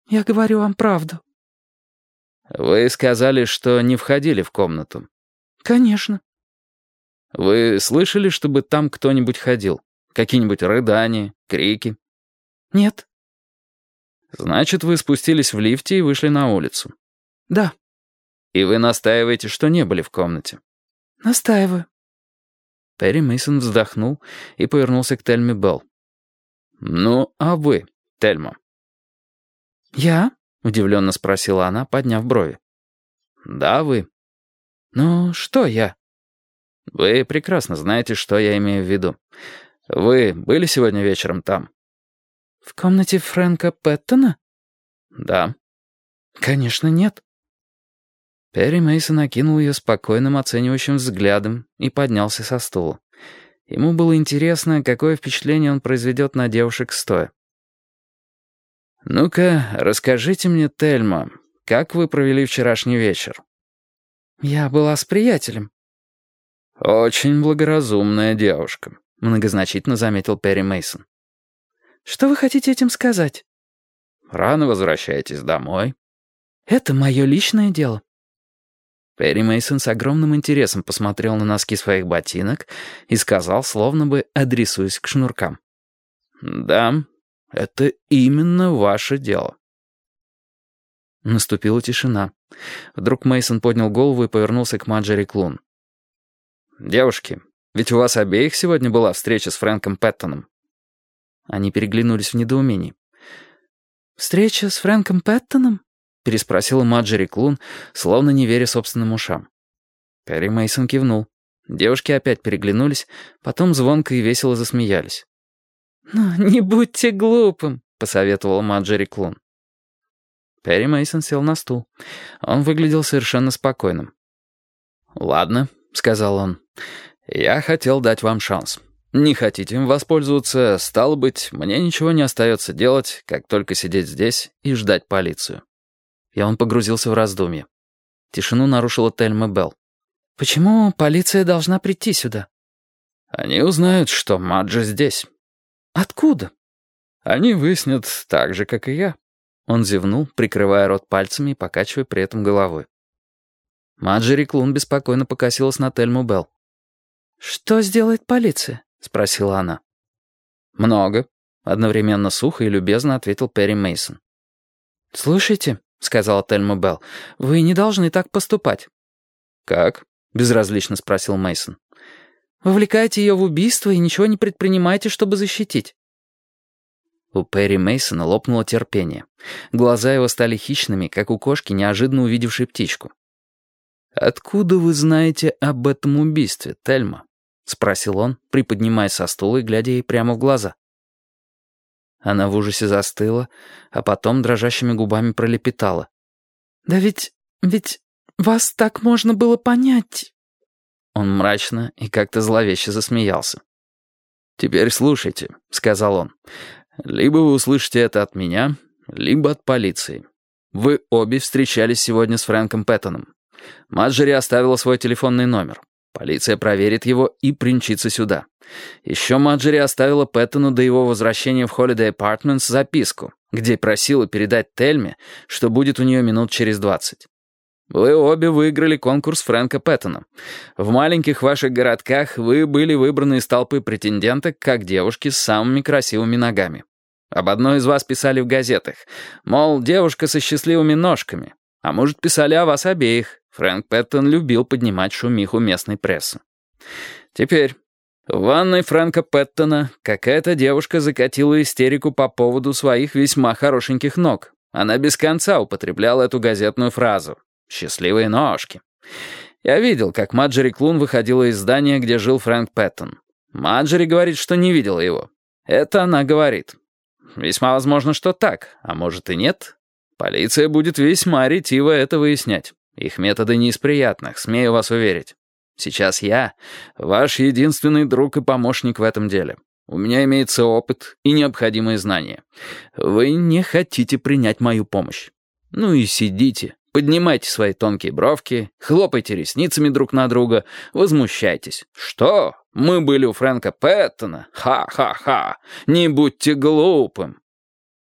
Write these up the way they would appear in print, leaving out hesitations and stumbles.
Я говорю вам правду». «Вы сказали, что не входили в комнату». «Конечно». «Вы слышали, чтобы там кто-нибудь ходил? Какие-нибудь рыдания, крики?» «Нет». «Значит, вы спустились в лифте и вышли на улицу?» «Да». «И вы настаиваете, что не были в комнате?» «Настаиваю». Перри Мейсон вздохнул и повернулся к Тельме Белл. «Ну, а вы, Тельма?» «Я?» — удивленно спросила она, подняв брови. «Да, вы». «Ну, что я?» «Вы прекрасно знаете, что я имею в виду. Вы были сегодня вечером там?» «В комнате Фрэнка Пэттона?» «Да». «Конечно, нет». Перри Мейсон окинул ее спокойным оценивающим взглядом и поднялся со стула. Ему было интересно, какое впечатление он произведет на девушек стоя. «Ну-ка, расскажите мне, Тельма, как вы провели вчерашний вечер?» «Я была с приятелем». «Очень благоразумная девушка», — многозначительно заметил Перри Мейсон. «Что вы хотите этим сказать?» «Рано возвращаетесь домой». «Это мое личное дело». Перри Мейсон с огромным интересом посмотрел на носки своих ботинок и сказал, словно бы адресуясь к шнуркам: «Да, это именно ваше дело». Наступила тишина. Вдруг Мейсон поднял голову и повернулся к Марджери Клун. «Девушки, ведь у вас обеих сегодня была встреча с Фрэнком Пэттоном». Они переглянулись в недоумении. «Встреча с Фрэнком Пэттоном?» — переспросила Марджери Клун, словно не веря собственным ушам. Перри Мейсон кивнул. Девушки опять переглянулись, потом звонко и весело засмеялись. «Ну, не будьте глупым», — посоветовала Марджери Клун. Перри Мейсон сел на стул. Он выглядел совершенно спокойным. «Ладно», — сказал он, — «я хотел дать вам шанс. Не хотите им воспользоваться, стало быть, мне ничего не остается делать, как только сидеть здесь и ждать полицию». И он погрузился в раздумье. Тишину нарушила Тельма Белл. «Почему полиция должна прийти сюда?» «Они узнают, что Маджи здесь». «Откуда?» «Они выяснят так же, как и я». Он зевнул, прикрывая рот пальцами и покачивая при этом головой. Марджери Клун беспокойно покосилась на Тельму Белл. «Что сделает полиция?» — спросила она. «Много», — одновременно сухо и любезно ответил Перри Мейсон. «Слушайте», — сказала Тельма Белл, — «вы не должны так поступать». «Как?» — безразлично спросил Мейсон. «Вовлекаете ее в убийство и ничего не предпринимаете, чтобы защитить». У Перри Мейсона лопнуло терпение. Глаза его стали хищными, как у кошки, неожиданно увидевшей птичку. «Откуда вы знаете об этом убийстве, Тельма?» — спросил он, приподнимаясь со стула и глядя ей прямо в глаза. Она в ужасе застыла, а потом дрожащими губами пролепетала. «Да ведь вас так можно было понять». Он мрачно и как-то зловеще засмеялся. «Теперь слушайте», — сказал он. «Либо вы услышите это от меня, либо от полиции. Вы обе встречались сегодня с Фрэнком Пэттоном. Марджери оставила свой телефонный номер. Полиция проверит его и примчится сюда. Еще Марджери оставила Пэттону до его возвращения в Holiday Apartments записку, где просила передать Тельме, что будет у нее минут через 20. Вы обе выиграли конкурс Фрэнка Пэттона. В маленьких ваших городках вы были выбраны из толпы претенденток как девушки с самыми красивыми ногами. Об одной из вас писали в газетах, мол, девушка со счастливыми ножками. А может, писали о вас обеих. Фрэнк Пэттон любил поднимать шумиху местной прессы. Теперь, в ванной Фрэнка Пэттона какая-то девушка закатила истерику по поводу своих весьма хорошеньких ног. Она без конца употребляла эту газетную фразу «счастливые ножки». Я видел, как Марджери Клун выходила из здания, где жил Фрэнк Пэттон. Марджери говорит, что не видела его. Это она говорит. Весьма возможно, что так, а может и нет. Полиция будет весьма ретиво это выяснять. Их методы не из приятных, смею вас уверить. Сейчас я ваш единственный друг и помощник в этом деле. У меня имеется опыт и необходимые знания. Вы не хотите принять мою помощь. Ну и сидите, поднимайте свои тонкие бровки, хлопайте ресницами друг на друга, возмущайтесь. Что? Мы были у Фрэнка Пэттона? Ха-ха-ха! Не будьте глупым!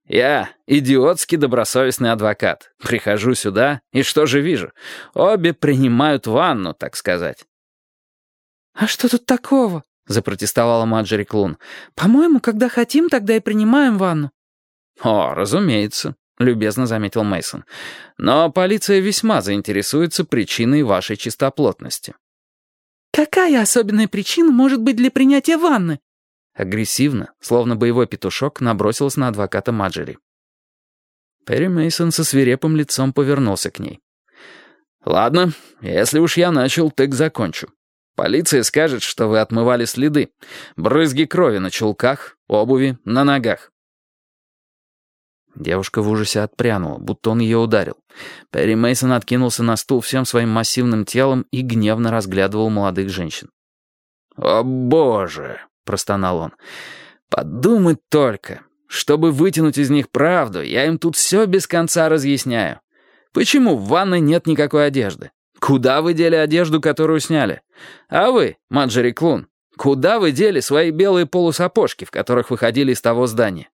Я идиотски добросовестный адвокат. Прихожу сюда, и что же вижу? Обе принимают ванну, так сказать». «А что тут такого?» — запротестовала Марджери Клун. «По-моему, когда хотим, тогда и принимаем ванну». «О, разумеется», — любезно заметил Мейсон. «Но полиция весьма заинтересуется причиной вашей чистоплотности». «Какая особенная причина может быть для принятия ванны?» Агрессивно, словно боевой петушок, набросилась на адвоката Марджери. Перри Мейсон со свирепым лицом повернулся к ней. «Ладно, если уж я начал, так закончу. Полиция скажет, что вы отмывали следы. Брызги крови на чулках, обуви, на ногах». Девушка в ужасе отпрянула, будто он ее ударил. Перри Мейсон откинулся на стул всем своим массивным телом и гневно разглядывал молодых женщин. «О, Боже!» — простонал он. «Подумать только! Чтобы вытянуть из них правду, я им тут все без конца разъясняю. Почему в ванной нет никакой одежды? Куда вы дели одежду, которую сняли? А вы, Марджери Клун, куда вы дели свои белые полусапожки, в которых выходили из того здания?